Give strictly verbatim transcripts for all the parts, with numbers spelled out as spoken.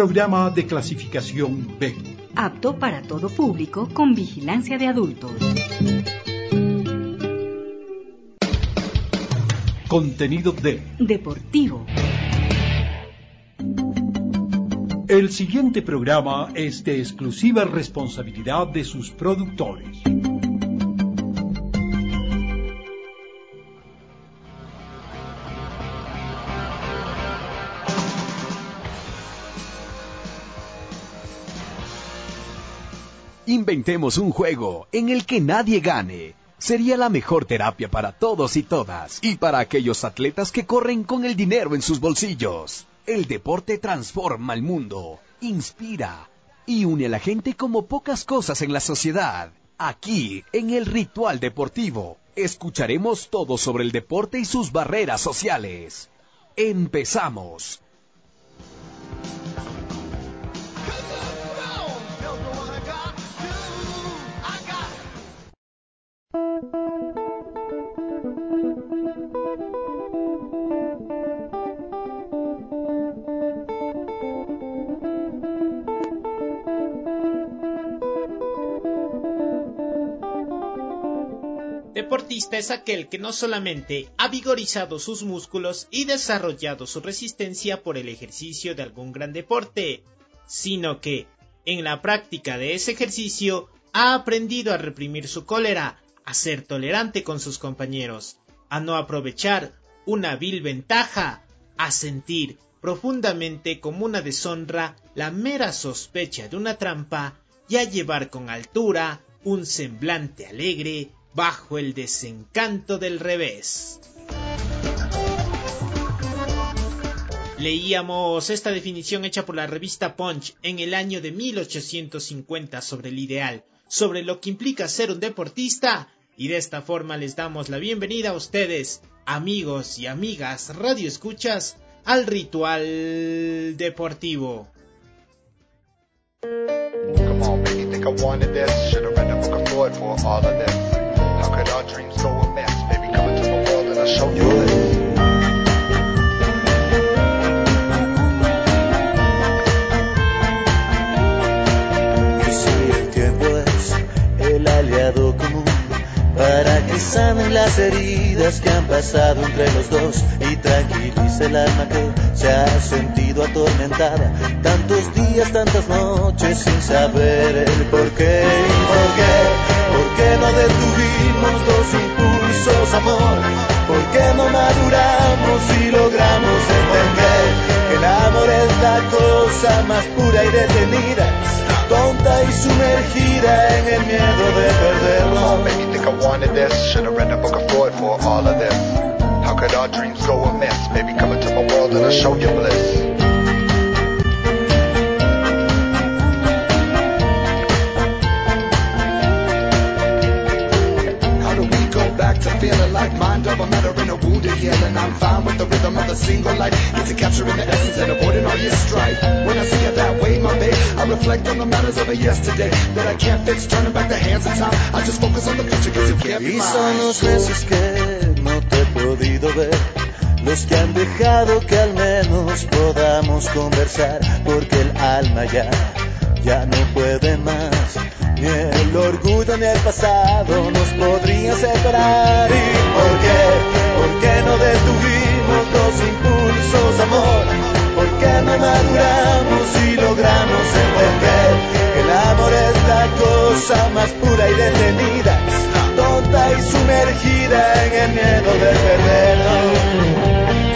programa de clasificación B. Apto para todo público con vigilancia de adultos. Contenido D. Deportivo. El siguiente programa es de exclusiva responsabilidad de sus productores. Inventemos un juego en el que nadie gane. Sería la mejor terapia para todos y todas, y para aquellos atletas que corren con el dinero en sus bolsillos. El deporte transforma el mundo, inspira y une a la gente como pocas cosas en la sociedad. Aquí, en el Ritual Deportivo, escucharemos todo sobre el deporte y sus barreras sociales. ¡Empezamos! Deportista es aquel que no solamente ha vigorizado sus músculos y desarrollado su resistencia por el ejercicio de algún gran deporte, sino que, en la práctica de ese ejercicio, ha aprendido a reprimir su cólera, a ser tolerante con sus compañeros, a no aprovechar una vil ventaja, a sentir profundamente como una deshonra la mera sospecha de una trampa y a llevar con altura un semblante alegre bajo el desencanto del revés. Leíamos esta definición hecha por la revista Punch en el año de mil ochocientos cincuenta sobre el ideal, sobre lo que implica ser un deportista, y de esta forma les damos la bienvenida a ustedes, amigos y amigas radioescuchas, al Ritual Deportivo. Come on, baby, think I wanted this. Should've read a book of Freud for all of this. How could our dreams go amiss? Baby, come into my world and I'll show you this. Y si el tiempo es el aliado común para que sanen las heridas que han pasado entre los dos y tranquilice el alma que se ha sentido atormentada tantos días, tantas noches sin saber el porqué. ¿Por qué? ¿Por qué no detuvimos los impulsos, amor? ¿Por qué no maduramos y logramos entender que el amor es la cosa más pura y detenida, tonta y sumergida en el miedo de perderlo? Come on, baby, think I wanted this. Should've read a book of Freud for all of this. How could our dreams go amiss? Baby, come into my world and I'll show you bliss. Feeling like mind over matter in a wounded healing. I'm fine with the rhythm of the single light. Get to capturing the essence and avoiding all your strife. When I see it that way, my babe, I reflect on the matters of a yesterday that I can't fix, turning back the hands of time. I just focus on the future cause you can't be mine. Y mine. son los meses que no te he podido ver, los que han dejado que al menos podamos conversar, porque el alma ya, ya no puede más. Ni el orgullo ni el pasado nos podrían separar. ¿Y por qué? ¿Por qué no detuvimos los impulsos, amor? ¿Por qué no maduramos y logramos entender que el amor es la cosa más pura y detenida, tonta y sumergida en el miedo de perderlo?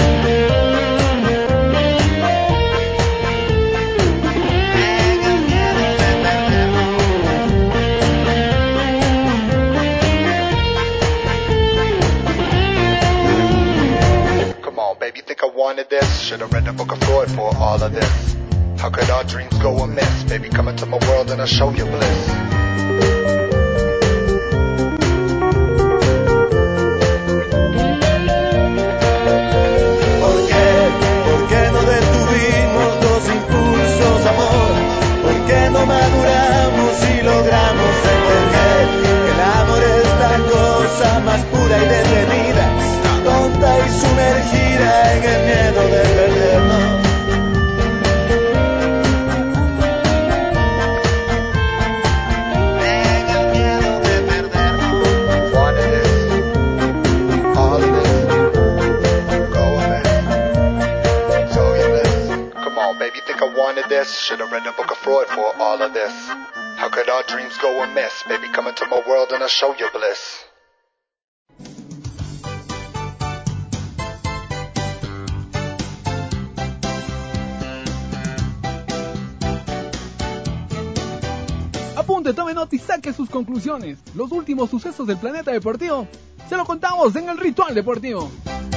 Baby, think I wanted this. Should've read a book of Freud for all of this. How could our dreams go amiss? Baby, come into my world and I'll show you bliss. ¿Por qué? ¿Por qué no detuvimos los impulsos, amor? ¿Por qué no maduramos y logramos entender que el amor es la cosa más pura y detenida, tonta y sumergida en el miedo de perdernos? baby, think I wanted this? Should've read the book of Freud for all of this. How could our dreams go amiss? Baby, come into my world and I'll show you bliss. Apunte, tome nota y saque sus conclusiones. Los últimos sucesos del planeta deportivo se lo contamos en el Ritual Deportivo.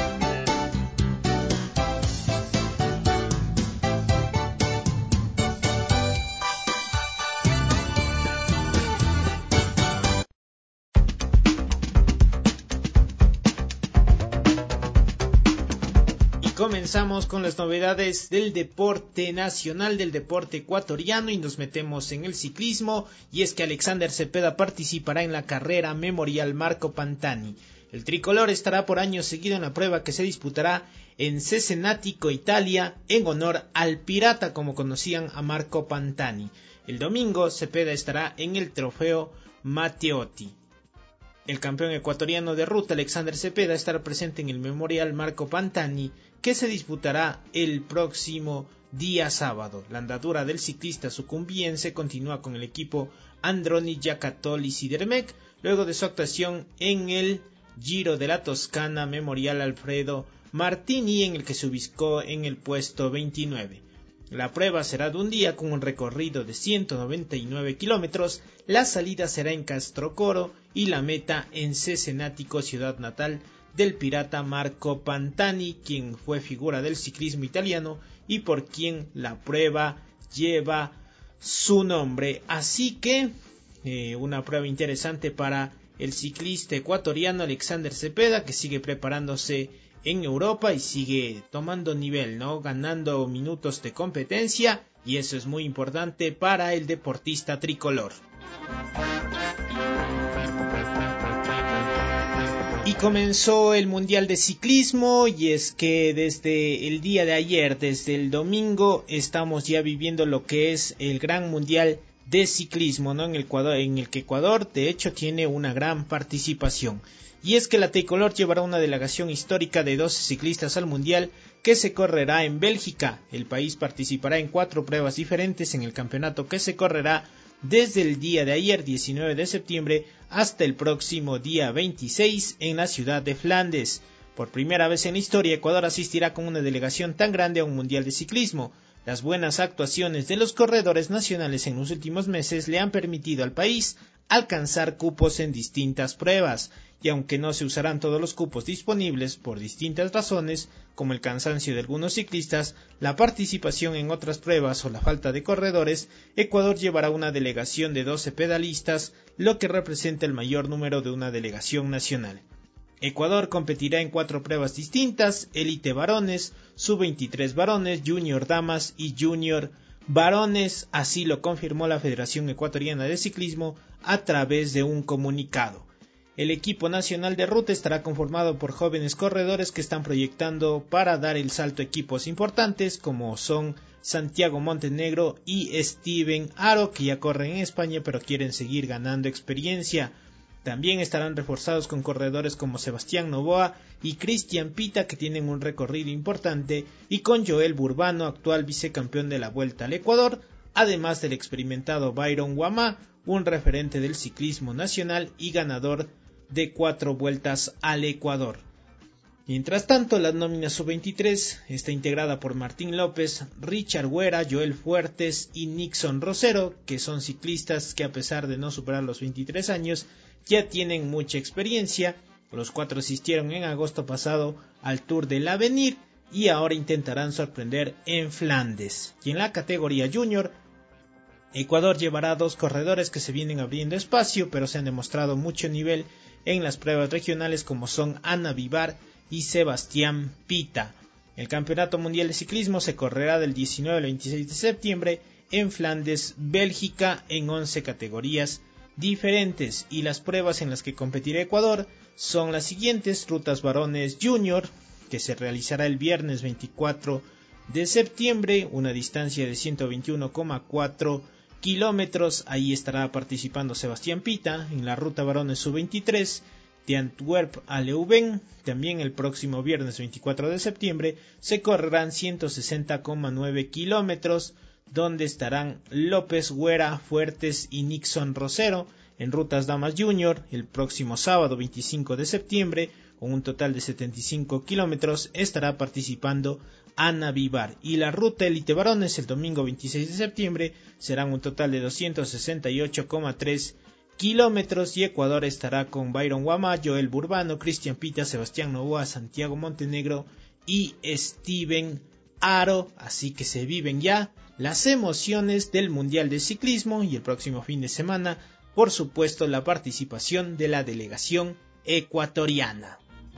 Comenzamos con las novedades del deporte nacional, del deporte ecuatoriano, y nos metemos en el ciclismo, y es que Alexander Cepeda participará en la carrera memorial Marco Pantani. El tricolor estará por año seguido en la prueba que se disputará en Cesenatico, Italia, en honor al pirata como conocían a Marco Pantani. El domingo Cepeda estará en el trofeo Matteotti. El campeón ecuatoriano de ruta Alexander Cepeda estará presente en el memorial Marco Pantani, que se disputará el próximo día sábado. La andadura del ciclista sucumbiense continúa con el equipo Androni Giocattoli Sidermec, luego de su actuación en el Giro de la Toscana Memorial Alfredo Martini, en el que se ubicó en el puesto veintinueve. La prueba será de un día con un recorrido de ciento noventa y nueve kilómetros, la salida será en Castrocoro y la meta en Cesenatico, ciudad natal del pirata Marco Pantani, quien fue figura del ciclismo italiano y por quien la prueba lleva su nombre. Así que eh, una prueba interesante para el ciclista ecuatoriano Alexander Cepeda, que sigue preparándose en Europa y sigue tomando nivel, ¿no? Ganando minutos de competencia, y eso es muy importante para el deportista tricolor. Y comenzó el Mundial de Ciclismo, y es que desde el día de ayer, desde el domingo, estamos ya viviendo lo que es el Gran Mundial de Ciclismo, ¿no? En el Ecuador, en el que Ecuador de hecho tiene una gran participación. Y es que la tricolor llevará una delegación histórica de doce ciclistas al Mundial, que se correrá en Bélgica. El país participará en cuatro pruebas diferentes en el campeonato, que se correrá desde el día de ayer, diecinueve de septiembre, hasta el próximo día veintiséis en la ciudad de Flandes. Por primera vez en la historia, Ecuador asistirá con una delegación tan grande a un Mundial de Ciclismo. Las buenas actuaciones de los corredores nacionales en los últimos meses le han permitido al país alcanzar cupos en distintas pruebas, y aunque no se usarán todos los cupos disponibles por distintas razones, como el cansancio de algunos ciclistas, la participación en otras pruebas o la falta de corredores, Ecuador llevará una delegación de doce pedalistas, lo que representa el mayor número de una delegación nacional. Ecuador competirá en cuatro pruebas distintas: élite varones, sub veintitrés varones, junior damas y junior varones. Así lo confirmó la Federación Ecuatoriana de Ciclismo a través de un comunicado. El equipo nacional de ruta estará conformado por jóvenes corredores que están proyectando para dar el salto a equipos importantes, como son Santiago Montenegro y Steven Aro, que ya corren en España pero quieren seguir ganando experiencia. También estarán reforzados con corredores como Sebastián Novoa y Cristian Pita, que tienen un recorrido importante, y con Joel Burbano, actual vicecampeón de la Vuelta al Ecuador, además del experimentado Byron Guamá, un referente del ciclismo nacional y ganador de cuatro vueltas al Ecuador. Mientras tanto, la nómina sub veintitrés está integrada por Martín López, Richard Güera, Joel Fuertes y Nixon Rosero, que son ciclistas que, a pesar de no superar los veintitrés años, ya tienen mucha experiencia. Los cuatro asistieron en agosto pasado al Tour del Avenir y ahora intentarán sorprender en Flandes. Y en la categoría junior, Ecuador llevará dos corredores que se vienen abriendo espacio, pero se han demostrado mucho nivel en las pruebas regionales, como son Ana Vivar y Sebastián Pita. El Campeonato Mundial de Ciclismo se correrá del diecinueve al veintiséis de septiembre en Flandes, Bélgica, en once categorías diferentes, y las pruebas en las que competirá Ecuador son las siguientes: rutas varones junior, que se realizará el viernes veinticuatro de septiembre, una distancia de ciento veintiuno coma cuatro kilómetros. Ahí estará participando Sebastián Pita. En la ruta varones sub veintitrés, De Antwerp a Leuven, también el próximo viernes veinticuatro de septiembre, se correrán ciento sesenta coma nueve kilómetros, donde estarán López, Güera, Fuertes y Nixon Rosero. En Rutas Damas Junior, el próximo sábado veinticinco de septiembre, con un total de setenta y cinco kilómetros, estará participando Ana Vivar. Y la Ruta Elite Varones, el domingo veintiséis de septiembre, serán un total de doscientos sesenta y ocho coma tres kilómetros, y Ecuador estará con Byron Guama, Joel Burbano, Cristian Pita, Sebastián Novoa, Santiago Montenegro y Steven Aro. Así que se viven ya las emociones del Mundial de Ciclismo, y el próximo fin de semana, por supuesto, la participación de la delegación ecuatoriana.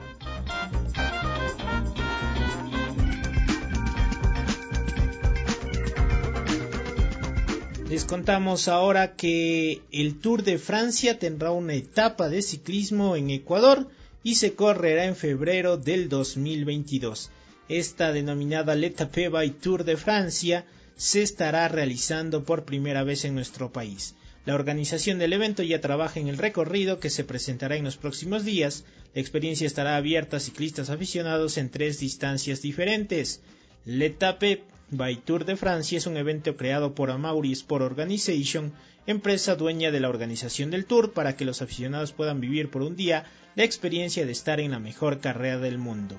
Les contamos ahora que el Tour de Francia tendrá una etapa de ciclismo en Ecuador y se correrá en febrero del dos mil veintidós. Esta denominada L'Etape by Tour de Francia se estará realizando por primera vez en nuestro país. La organización del evento ya trabaja en el recorrido que se presentará en los próximos días. La experiencia estará abierta a ciclistas aficionados en tres distancias diferentes. L'Etape by Tour de Francia es un evento creado por Amaury Sport Organization, empresa dueña de la organización del Tour, para que los aficionados puedan vivir por un día la experiencia de estar en la mejor carrera del mundo.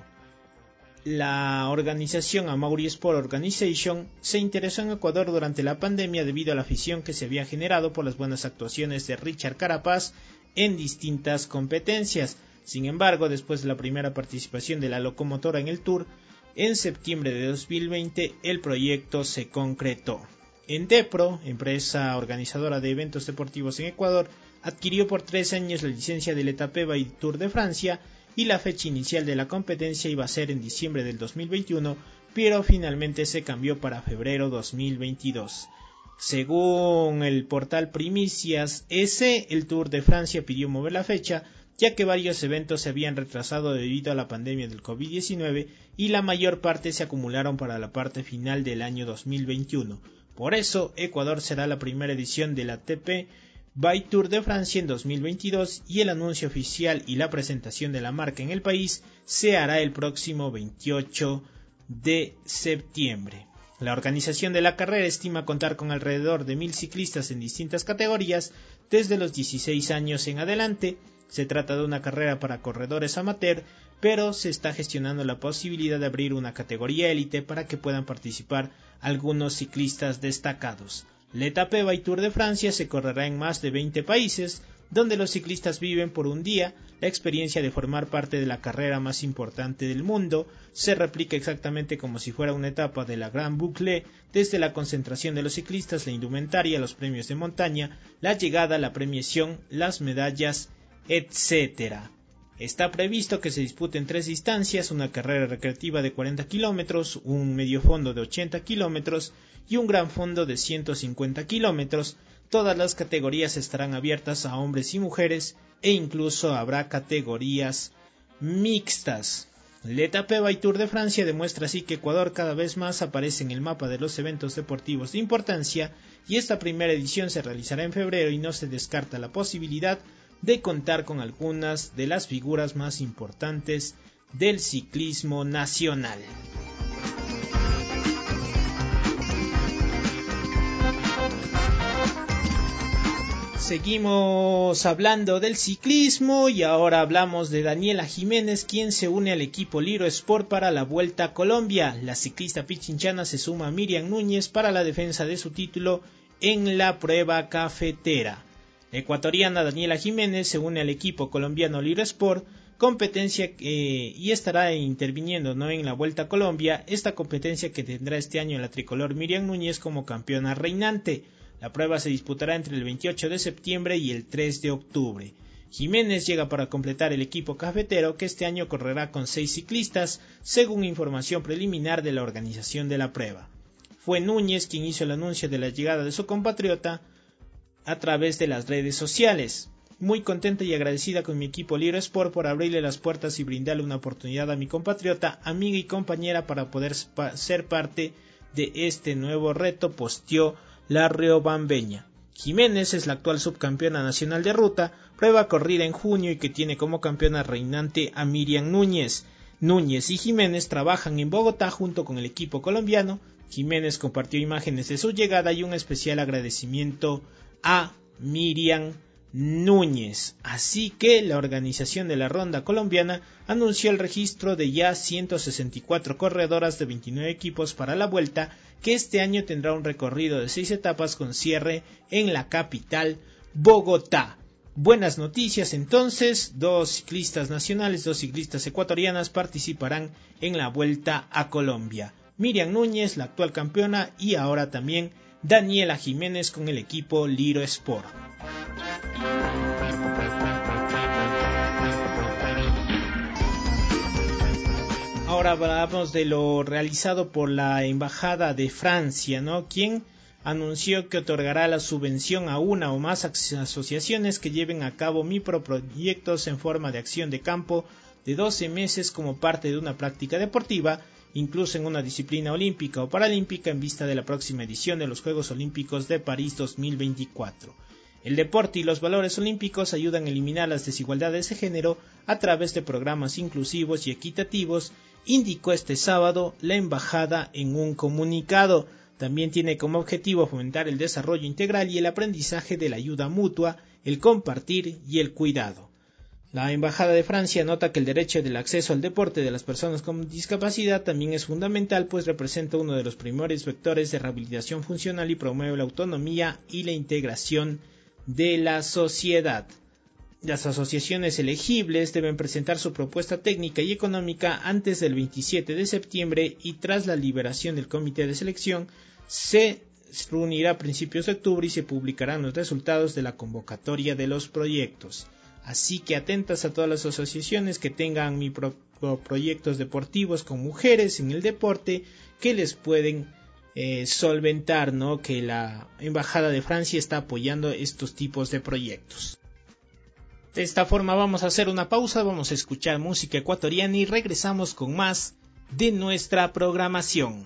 La organización Amaury Sport Organization se interesó en Ecuador durante la pandemia debido a la afición que se había generado por las buenas actuaciones de Richard Carapaz en distintas competencias. Sin embargo, después de la primera participación de la locomotora en el Tour, en septiembre de dos mil veinte el proyecto se concretó. Endepro, empresa organizadora de eventos deportivos en Ecuador, adquirió por tres años la licencia del L'Etape by Tour de Francia, y la fecha inicial de la competencia iba a ser en diciembre del dos mil veintiuno, pero finalmente se cambió para febrero dos mil veintidós. Según el portal Primicias S, el Tour de Francia pidió mover la fecha, ya que varios eventos se habían retrasado debido a la pandemia del COVID diecinueve y la mayor parte se acumularon para la parte final del año dos mil veintiuno. Por eso, Ecuador será la primera edición de la T P by Tour de Francia en dos mil veintidós, y el anuncio oficial y la presentación de la marca en el país se hará el próximo veintiocho de septiembre. La organización de la carrera estima contar con alrededor de mil ciclistas en distintas categorías desde los dieciséis años en adelante. Se trata de una carrera para corredores amateur, pero se está gestionando la posibilidad de abrir una categoría élite para que puedan participar algunos ciclistas destacados. L'Etape by Tour de Francia se correrá en más de veinte países, donde los ciclistas viven por un día la experiencia de formar parte de la carrera más importante del mundo. Se replica exactamente como si fuera una etapa de la Grand Boucle, desde la concentración de los ciclistas, la indumentaria, los premios de montaña, la llegada, la premiación, las medallas, etcétera. Está previsto que se disputen tres distancias: una carrera recreativa de cuarenta kilómetros, un medio fondo de ochenta kilómetros y un gran fondo de ciento cincuenta kilómetros. Todas las categorías estarán abiertas a hombres y mujeres, e incluso habrá categorías mixtas. L'Etape by Tour de Francia demuestra así que Ecuador cada vez más aparece en el mapa de los eventos deportivos de importancia, y esta primera edición se realizará en febrero, y no se descarta la posibilidad de contar con algunas de las figuras más importantes del ciclismo nacional. Seguimos hablando del ciclismo y ahora hablamos de Daniela Jiménez, quien se une al equipo Liro Sport para la Vuelta a Colombia. La ciclista pichinchana se suma a Miriam Núñez para la defensa de su título en la prueba cafetera. La ecuatoriana Daniela Jiménez se une al equipo colombiano Liro Sport, competencia eh, y estará interviniendo ¿no? en la Vuelta a Colombia, esta competencia que tendrá este año la tricolor Miriam Núñez como campeona reinante. La prueba se disputará entre el veintiocho de septiembre y el tres de octubre. Jiménez llega para completar el equipo cafetero, que este año correrá con seis ciclistas, según información preliminar de la organización de la prueba. Fue Núñez quien hizo el anuncio de la llegada de su compatriota a través de las redes sociales. Muy contenta y agradecida con mi equipo Liro Sport por abrirle las puertas y brindarle una oportunidad a mi compatriota, amiga y compañera para poder ser parte de este nuevo reto, posteó la riobambeña. Jiménez es la actual subcampeona nacional de ruta, prueba corrida en junio y que tiene como campeona reinante a Miriam Núñez. Núñez y Jiménez trabajan en Bogotá junto con el equipo colombiano. Jiménez compartió imágenes de su llegada y un especial agradecimiento a Miriam Núñez. Así que la organización de la ronda colombiana anunció el registro de ya ciento sesenta y cuatro corredoras de veintinueve equipos para la vuelta, que este año tendrá un recorrido de seis etapas con cierre en la capital, Bogotá. Buenas noticias entonces, dos ciclistas nacionales, dos ciclistas ecuatorianas participarán en la vuelta a Colombia. Miriam Núñez, la actual campeona, y ahora también Daniela Jiménez con el equipo Liro Sport. Ahora hablamos de lo realizado por la Embajada de Francia, ¿no? Quien anunció que otorgará la subvención a una o más asociaciones que lleven a cabo microproyectos en forma de acción de campo de doce meses como parte de una práctica deportiva, incluso en una disciplina olímpica o paralímpica, en vista de la próxima edición de los Juegos Olímpicos de París dos mil veinticuatro. El deporte y los valores olímpicos ayudan a eliminar las desigualdades de género a través de programas inclusivos y equitativos, indicó este sábado la embajada en un comunicado. También tiene como objetivo fomentar el desarrollo integral y el aprendizaje de la ayuda mutua, el compartir y el cuidado. La Embajada de Francia nota que el derecho del acceso al deporte de las personas con discapacidad también es fundamental, pues representa uno de los primeros vectores de rehabilitación funcional y promueve la autonomía y la integración de la sociedad. Las asociaciones elegibles deben presentar su propuesta técnica y económica antes del veintisiete de septiembre y tras la liberación del comité de selección se reunirá a principios de octubre y se publicarán los resultados de la convocatoria de los proyectos. Así que atentas a todas las asociaciones que tengan microproyectos deportivos con mujeres en el deporte que les pueden eh, solventar, ¿no? Que la Embajada de Francia está apoyando estos tipos de proyectos. De esta forma vamos a hacer una pausa, vamos a escuchar música ecuatoriana y regresamos con más de nuestra programación.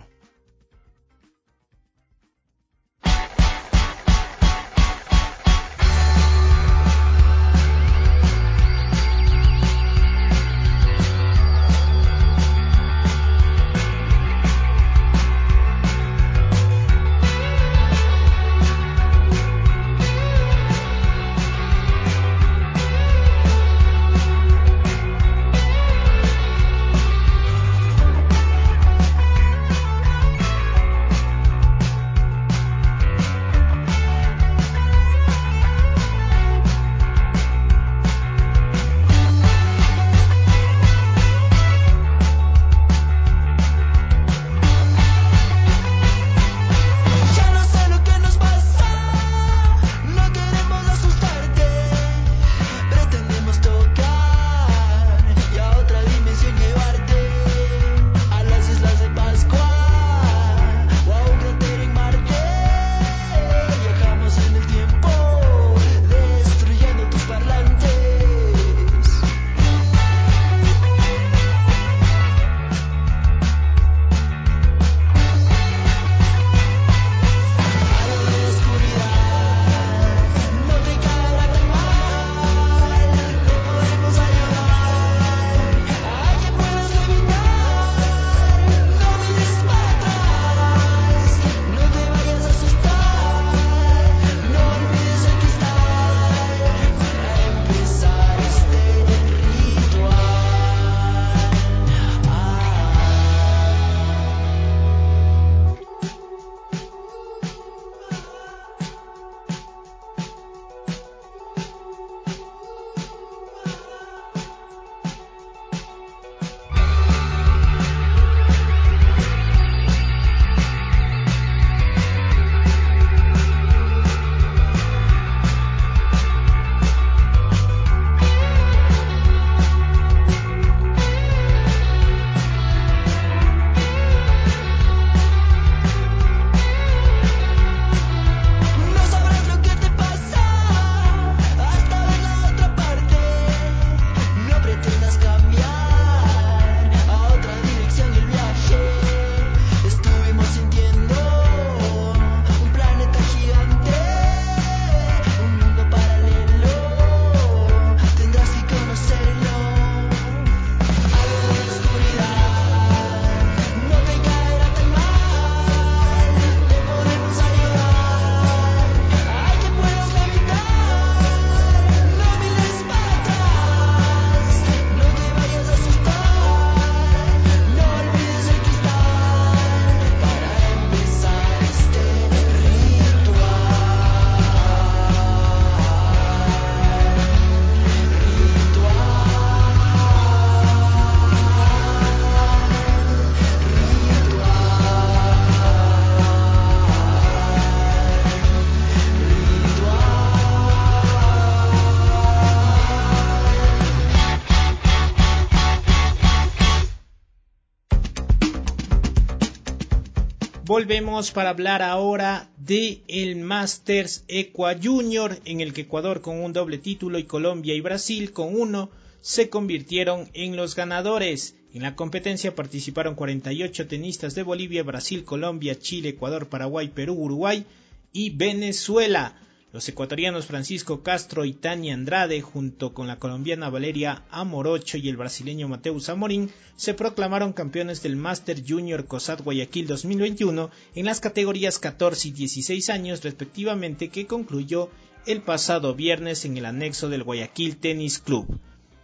Volvemos para hablar ahora de el Masters Equa Junior, en el que Ecuador con un doble título y Colombia y Brasil con uno se convirtieron en los ganadores. En la competencia participaron cuarenta y ocho tenistas de Bolivia, Brasil, Colombia, Chile, Ecuador, Paraguay, Perú, Uruguay y Venezuela. Los ecuatorianos Francisco Castro y Tania Andrade, junto con la colombiana Valeria Amorocho y el brasileño Mateus Amorim, se proclamaron campeones del Master Junior COSAT Guayaquil dos mil veintiuno en las categorías catorce y dieciséis años respectivamente, que concluyó el pasado viernes en el anexo del Guayaquil Tennis Club.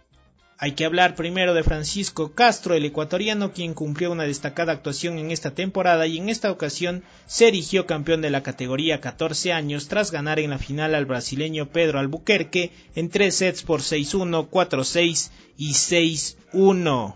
Hay que hablar primero de Francisco Castro, el ecuatoriano, quien cumplió una destacada actuación en esta temporada y en esta ocasión se erigió campeón de la categoría catorce años tras ganar en la final al brasileño Pedro Albuquerque en tres sets por seis uno, cuatro seis y seis uno.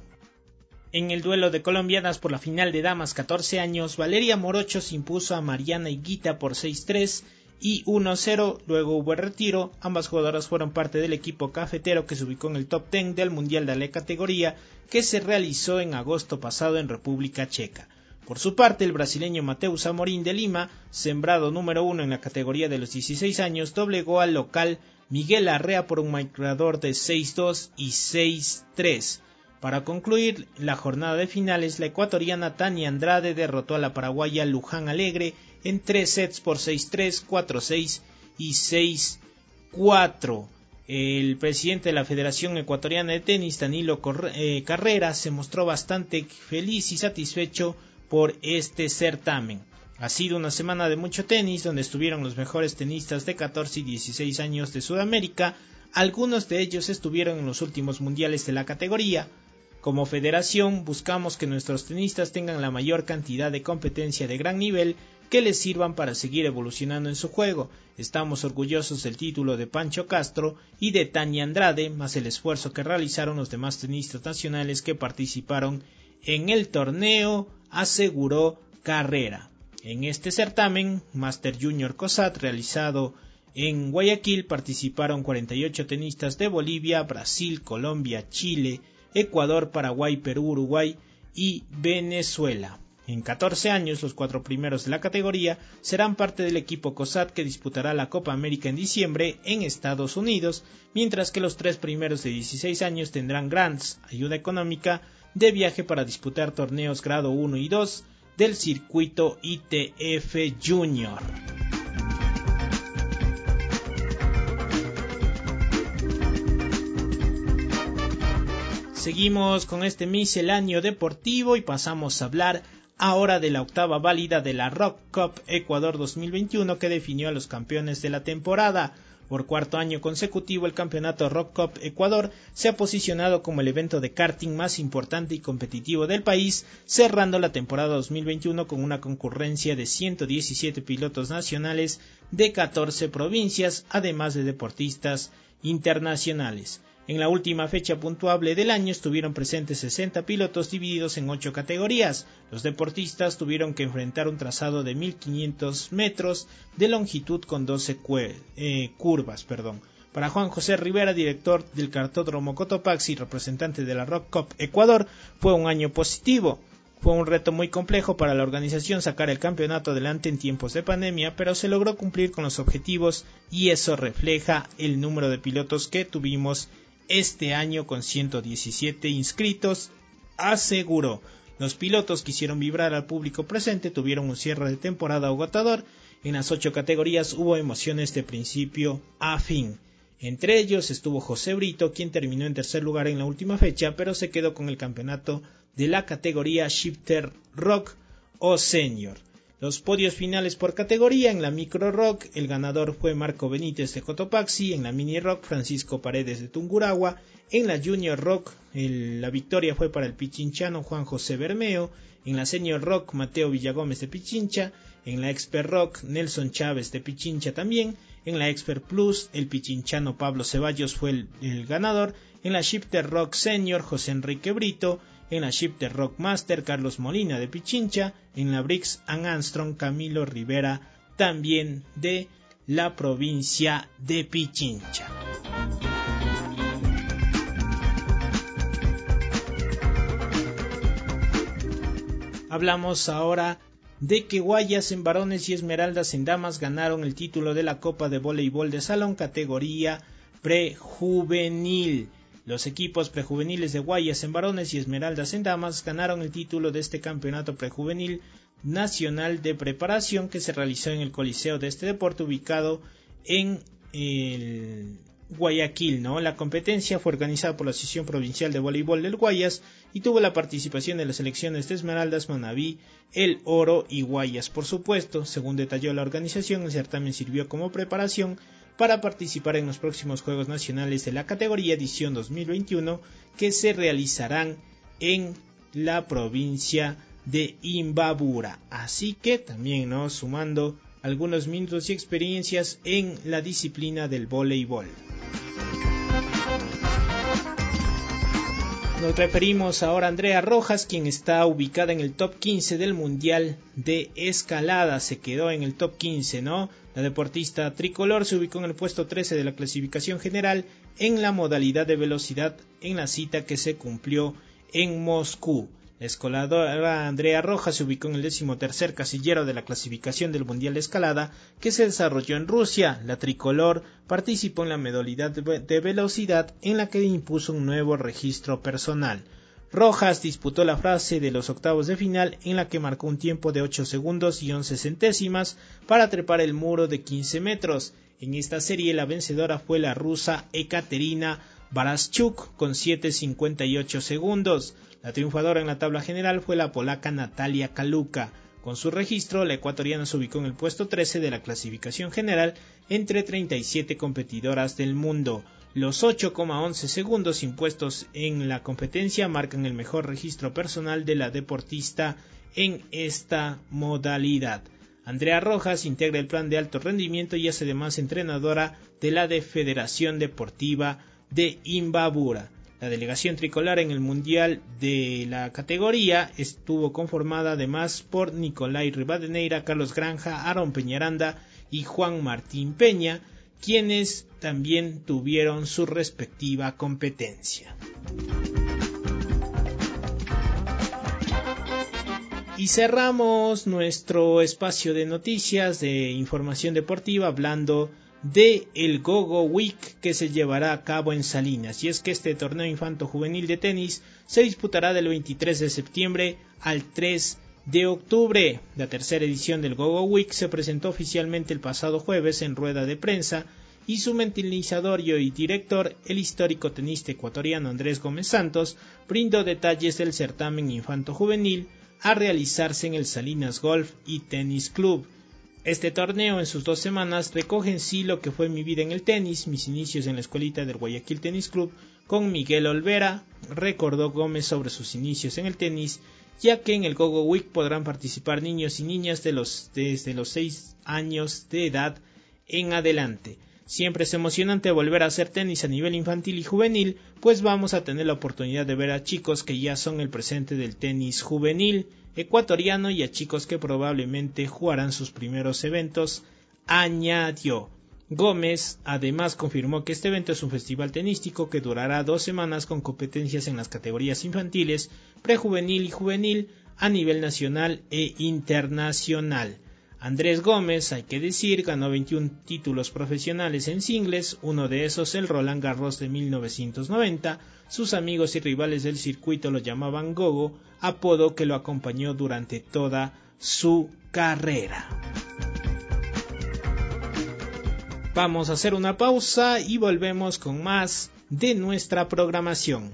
En el duelo de colombianas por la final de damas catorce años, Valeria Morocho se impuso a Mariana Higuita por seis tres y uno cero, luego hubo retiro. Ambas jugadoras fueron parte del equipo cafetero que se ubicó en el top diez del Mundial de la categoría que se realizó en agosto pasado en República Checa. Por su parte, el brasileño Mateus Amorim de Lima, sembrado número uno en la categoría de los dieciséis años, doblegó al local Miguel Arrea por un marcador de seis dos y seis tres. Para concluir la jornada de finales, la ecuatoriana Tania Andrade derrotó a la paraguaya Luján Alegre en tres sets por seis tres, cuatro seis y seis cuatro. El presidente de la Federación Ecuatoriana de Tenis, Danilo eh, Carrera, se mostró bastante feliz y satisfecho por este certamen. Ha sido una semana de mucho tenis, donde estuvieron los mejores tenistas de catorce y dieciséis años de Sudamérica. Algunos de ellos estuvieron en los últimos mundiales de la categoría. Como federación, buscamos que nuestros tenistas tengan la mayor cantidad de competencia de gran nivel que les sirvan para seguir evolucionando en su juego. Estamos orgullosos del título de Pancho Castro y de Tania Andrade, más el esfuerzo que realizaron los demás tenistas nacionales que participaron en el torneo, aseguró Carrera. En este certamen, Master Junior COSAT, realizado en Guayaquil, participaron cuarenta y ocho tenistas de Bolivia, Brasil, Colombia, Chile, Ecuador, Paraguay, Perú, Uruguay y Venezuela. En catorce años, los cuatro primeros de la categoría serán parte del equipo COSAT que disputará la Copa América en diciembre en Estados Unidos, mientras que los tres primeros de dieciséis años tendrán grants, ayuda económica, de viaje para disputar torneos grado uno y dos del circuito I T F Junior. Seguimos con este misceláneo deportivo y pasamos a hablar ahora de la octava válida de la Rock Cup Ecuador dos mil veintiuno, que definió a los campeones de la temporada. Por cuarto año consecutivo, el campeonato Rock Cup Ecuador se ha posicionado como el evento de karting más importante y competitivo del país, cerrando la temporada dos mil veintiuno con una concurrencia de ciento diecisiete pilotos nacionales de catorce provincias, además de deportistas internacionales. En la última fecha puntuable del año estuvieron presentes sesenta pilotos divididos en ocho categorías. Los deportistas tuvieron que enfrentar un trazado de mil quinientos metros de longitud con doce cue- eh, curvas. Perdón. Para Juan José Rivera, director del cartódromo Cotopaxi y representante de la Rock Cup Ecuador, fue un año positivo. Fue un reto muy complejo para la organización sacar el campeonato adelante en tiempos de pandemia, pero se logró cumplir con los objetivos y eso refleja el número de pilotos que tuvimos este año con ciento diecisiete inscritos, aseguró. Los pilotos que hicieron vibrar al público presente tuvieron un cierre de temporada agotador. En las ocho categorías hubo emociones de principio a fin. Entre ellos estuvo José Brito, quien terminó en tercer lugar en la última fecha, pero se quedó con el campeonato de la categoría Shifter Rock o Senior. Los podios finales por categoría: en la Micro Rock el ganador fue Marco Benítez de Cotopaxi, en la Mini Rock Francisco Paredes de Tungurahua, en la Junior Rock el, la victoria fue para el pichinchano Juan José Bermeo, en la Senior Rock Mateo Villagómez de Pichincha, en la Expert Rock Nelson Chávez de Pichincha también, en la Expert Plus el pichinchano Pablo Ceballos fue el, el ganador, en la Shifter Rock Senior José Enrique Brito, en la Shifter Rock Master Carlos Molina de Pichincha, en la Briggs and Armstrong Camilo Rivera, también de la provincia de Pichincha. Hablamos ahora de que Guayas en varones y Esmeraldas en damas ganaron el título de la Copa de Voleibol de Salón categoría prejuvenil. Los equipos prejuveniles de Guayas en varones y Esmeraldas en damas ganaron el título de este campeonato prejuvenil nacional de preparación que se realizó en el Coliseo de este deporte ubicado en el Guayaquil, ¿no? La competencia fue organizada por la Asociación Provincial de Voleibol del Guayas y tuvo la participación de las selecciones de Esmeraldas, Manabí, El Oro y Guayas, por supuesto. Según detalló la organización, el certamen sirvió como preparación para participar en los próximos Juegos Nacionales de la categoría edición dos mil veintiuno que se realizarán en la provincia de Imbabura. Así que también, ¿no?, sumando algunos minutos y experiencias en la disciplina del voleibol. Nos referimos ahora a Andrea Rojas, quien está ubicada en el top quince del Mundial de Escalada. Se quedó en el top quince, ¿no? La deportista tricolor se ubicó en el puesto trece de la clasificación general en la modalidad de velocidad en la cita que se cumplió en Moscú. La escaladora Andrea Rojas se ubicó en el decimotercer casillero de la clasificación del Mundial de Escalada que se desarrolló en Rusia. La tricolor participó en la modalidad de velocidad en la que impuso un nuevo registro personal. Rojas disputó la fase de los octavos de final en la que marcó un tiempo de ocho segundos y once centésimas para trepar el muro de quince metros. En esta serie la vencedora fue la rusa Ekaterina Baraschuk con siete cincuenta y ocho segundos. La triunfadora en la tabla general fue la polaca Natalia Kaluka. Con su registro, la ecuatoriana se ubicó en el puesto trece de la clasificación general entre treinta y siete competidoras del mundo. Los ocho coma once segundos impuestos en la competencia marcan el mejor registro personal de la deportista en esta modalidad. Andrea Rojas integra el plan de alto rendimiento y es además entrenadora de la de Federación Deportiva de Imbabura. La delegación tricolor en el Mundial de la categoría estuvo conformada además por Nicolai Rivadeneira, Carlos Granja, Aaron Peñaranda y Juan Martín Peña, quienes también tuvieron su respectiva competencia. Y cerramos nuestro espacio de noticias de información deportiva hablando de el Gogo Week que se llevará a cabo en Salinas. Y es que este torneo infanto-juvenil de tenis se disputará del veintitrés de septiembre al tres de octubre. La tercera edición del Gogo Week se presentó oficialmente el pasado jueves en rueda de prensa y su mentalizador y director, el histórico tenista ecuatoriano Andrés Gómez Santos, brindó detalles del certamen infanto-juvenil a realizarse en el Salinas Golf y Tenis Club. Este torneo en sus dos semanas recoge en sí lo que fue mi vida en el tenis, mis inicios en la escuelita del Guayaquil Tenis Club con Miguel Olvera. Recordó Gómez sobre sus inicios en el tenis, ya que en el Gogo Week podrán participar niños y niñas de los, desde los seis años de edad en adelante. Siempre es emocionante volver a hacer tenis a nivel infantil y juvenil, pues vamos a tener la oportunidad de ver a chicos que ya son el presente del tenis juvenil ecuatoriano y a chicos que probablemente jugarán sus primeros eventos, añadió. Gómez además confirmó que este evento es un festival tenístico que durará dos semanas con competencias en las categorías infantiles, prejuvenil y juvenil a nivel nacional e internacional. Andrés Gómez, hay que decir, ganó veintiún títulos profesionales en singles, uno de esos el Roland Garros de mil novecientos noventa. Sus amigos y rivales del circuito lo llamaban Gogo, apodo que lo acompañó durante toda su carrera. Vamos a hacer una pausa y volvemos con más de nuestra programación.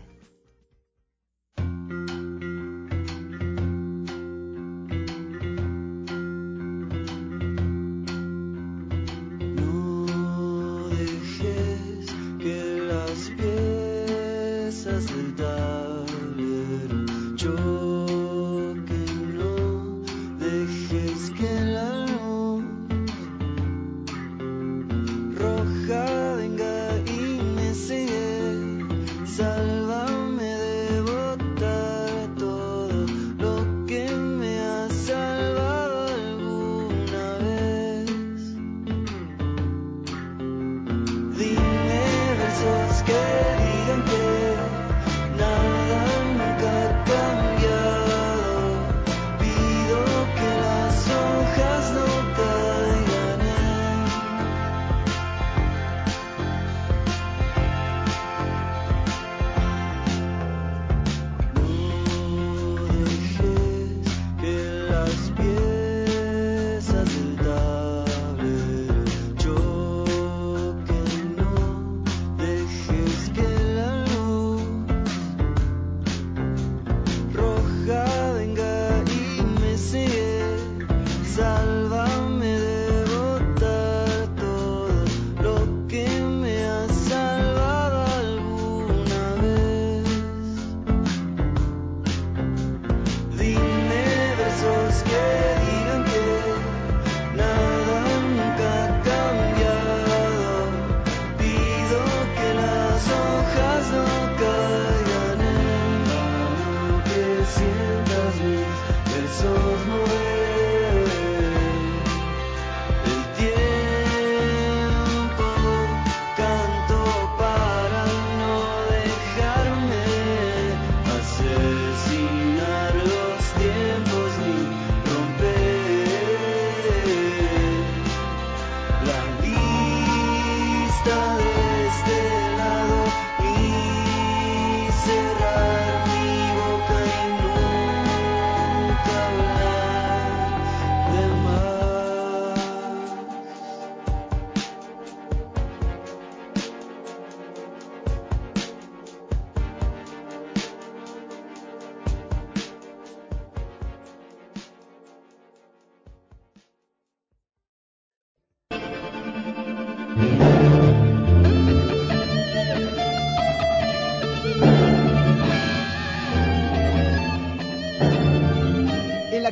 Salva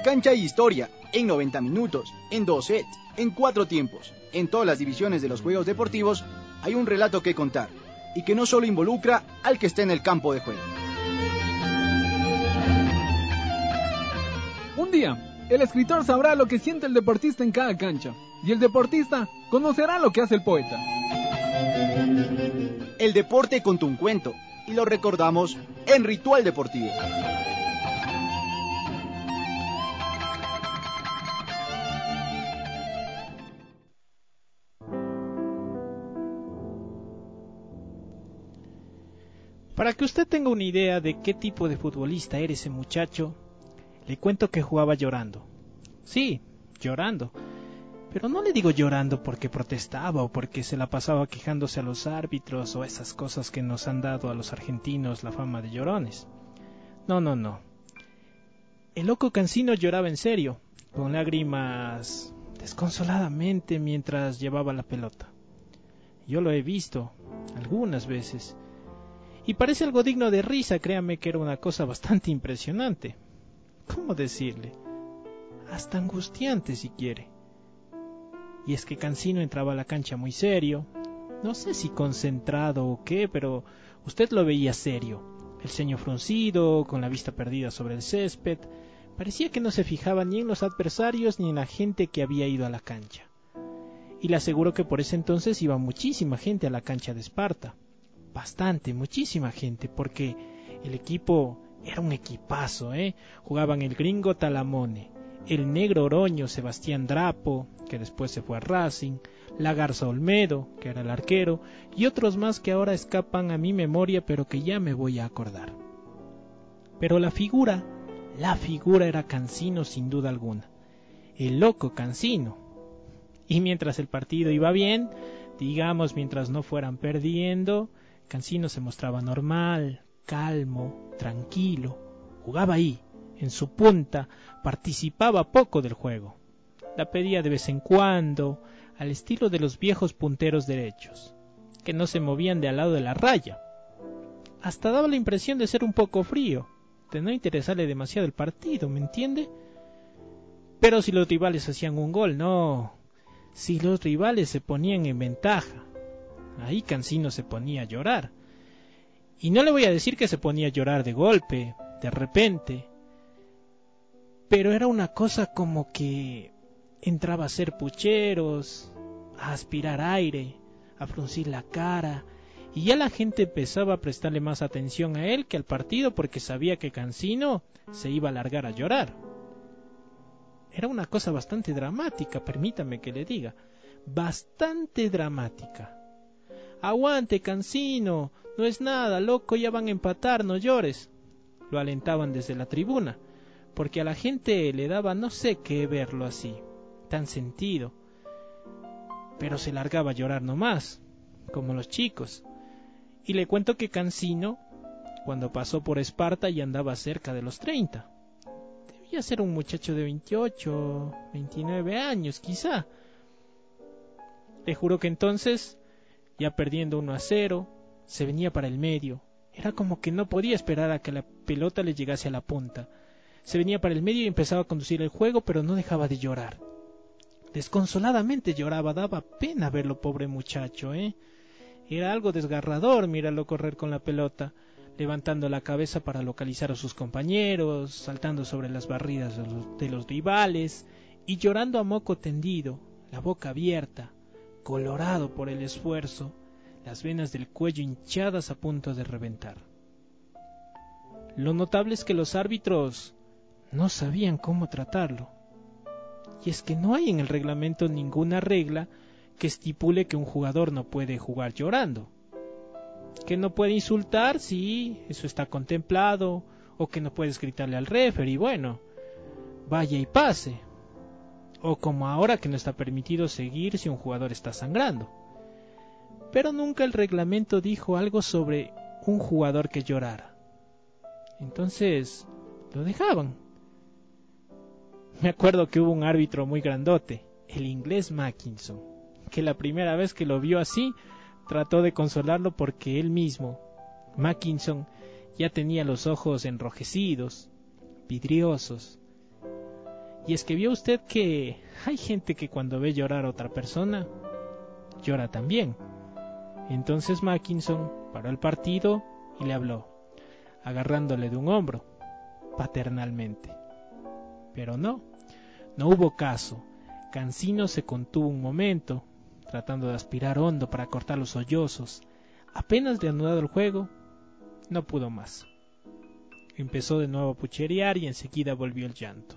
la cancha hay historia, en noventa minutos, en dos sets, en cuatro tiempos. En todas las divisiones de los juegos deportivos hay un relato que contar, y que no solo involucra al que esté en el campo de juego. Un día, el escritor sabrá lo que siente el deportista en cada cancha, y el deportista conocerá lo que hace el poeta. El deporte contó un cuento, y lo recordamos en Ritual Deportivo. Para que usted tenga una idea de qué tipo de futbolista era ese muchacho, le cuento que jugaba llorando. Sí, llorando. Pero no le digo llorando porque protestaba o porque se la pasaba quejándose a los árbitros o esas cosas que nos han dado a los argentinos la fama de llorones. No, no, no. El loco Cancino lloraba en serio, con lágrimas desconsoladamente mientras llevaba la pelota. Yo lo he visto algunas veces. Y parece algo digno de risa, créame que era una cosa bastante impresionante. ¿Cómo decirle? Hasta angustiante si quiere. Y es que Cancino entraba a la cancha muy serio, no sé si concentrado o qué, pero usted lo veía serio. El ceño fruncido, con la vista perdida sobre el césped, parecía que no se fijaba ni en los adversarios ni en la gente que había ido a la cancha. Y le aseguro que por ese entonces iba muchísima gente a la cancha de Esparta. Bastante, muchísima gente, porque el equipo era un equipazo, ¿eh? Jugaban el gringo Talamone, el negro Oroño Sebastián Drapo, que después se fue a Racing, la Garza Olmedo, que era el arquero, y otros más que ahora escapan a mi memoria, pero que ya me voy a acordar. Pero la figura, la figura era Cancino sin duda alguna, el loco Cancino. Y mientras el partido iba bien, digamos mientras no fueran perdiendo, Cancino se mostraba normal, calmo, tranquilo, jugaba ahí, en su punta, participaba poco del juego. La pedía de vez en cuando, al estilo de los viejos punteros derechos, que no se movían de al lado de la raya. Hasta daba la impresión de ser un poco frío, de no interesarle demasiado el partido, ¿me entiende? Pero si los rivales hacían un gol, no. Si los rivales se ponían en ventaja, ahí Cancino se ponía a llorar. Y no le voy a decir que se ponía a llorar de golpe, de repente, pero era una cosa como que entraba a hacer pucheros, a aspirar aire, a fruncir la cara, y ya la gente empezaba a prestarle más atención a él que al partido porque sabía que Cancino se iba a largar a llorar. Era una cosa bastante dramática, permítame que le diga, bastante dramática. Aguante, Cancino, no es nada, loco, ya van a empatar, no llores. Lo alentaban desde la tribuna, porque a la gente le daba no sé qué verlo así, tan sentido. Pero se largaba a llorar nomás, como los chicos. Y le cuento que Cancino, cuando pasó por Esparta, ya andaba cerca de los treinta. Debía ser un muchacho de veintiocho, veintinueve años, quizá. Le juro que entonces, ya perdiendo uno a cero, se venía para el medio. Era como que no podía esperar a que la pelota le llegase a la punta. Se venía para el medio y empezaba a conducir el juego, pero no dejaba de llorar. Desconsoladamente lloraba, daba pena verlo, pobre muchacho, ¿eh? Era algo desgarrador mirarlo correr con la pelota, levantando la cabeza para localizar a sus compañeros, saltando sobre las barridas de los, de los rivales, y llorando a moco tendido, la boca abierta, colorado por el esfuerzo, las venas del cuello hinchadas a punto de reventar. Lo notable es que los árbitros no sabían cómo tratarlo. Y es que no hay en el reglamento ninguna regla que estipule que un jugador no puede jugar llorando. Que no puede insultar, sí, eso está contemplado, o que no puedes gritarle al referee, bueno, vaya y pase. O como ahora que no está permitido seguir si un jugador está sangrando. Pero nunca el reglamento dijo algo sobre un jugador que llorara. Entonces, lo dejaban. Me acuerdo que hubo un árbitro muy grandote, el inglés Mackinson, que la primera vez que lo vio así, trató de consolarlo porque él mismo, Mackinson, ya tenía los ojos enrojecidos, vidriosos. Y es que vio usted que hay gente que cuando ve llorar a otra persona, llora también. Entonces Mackinson paró el partido y le habló, agarrándole de un hombro, paternalmente. Pero no, no hubo caso. Cancino se contuvo un momento, tratando de aspirar hondo para cortar los sollozos. Apenas reanudado el juego, no pudo más. Empezó de nuevo a pucherear y enseguida volvió el llanto.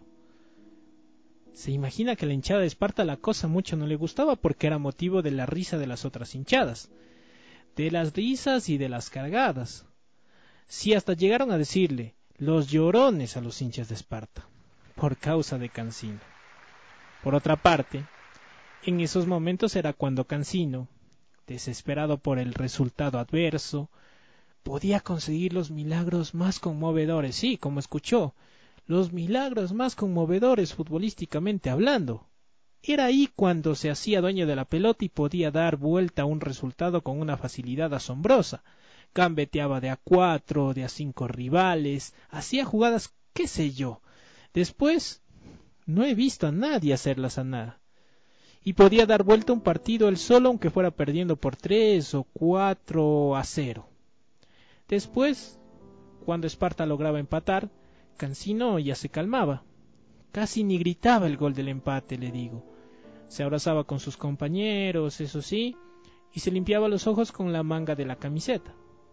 Se imagina que a la hinchada de Esparta la cosa mucho no le gustaba porque era motivo de la risa de las otras hinchadas, de las risas y de las cargadas. Sí, hasta llegaron a decirle los llorones a los hinchas de Esparta, por causa de Cancino. Por otra parte, en esos momentos era cuando Cancino, desesperado por el resultado adverso, podía conseguir los milagros más conmovedores, sí, como escuchó, los milagros más conmovedores futbolísticamente hablando. Era ahí cuando se hacía dueño de la pelota y podía dar vuelta a un resultado con una facilidad asombrosa. Gambeteaba de a cuatro, de a cinco rivales, hacía jugadas, qué sé yo. Después, no he visto a nadie hacerlas a nada. Y podía dar vuelta un partido él solo aunque fuera perdiendo por tres o cuatro a cero. Después, cuando Esparta lograba empatar, Cancino ya se calmaba. Casi ni gritaba el gol del empate, le digo. Se abrazaba con sus compañeros, eso sí, y se limpiaba los ojos con la manga de la camiseta.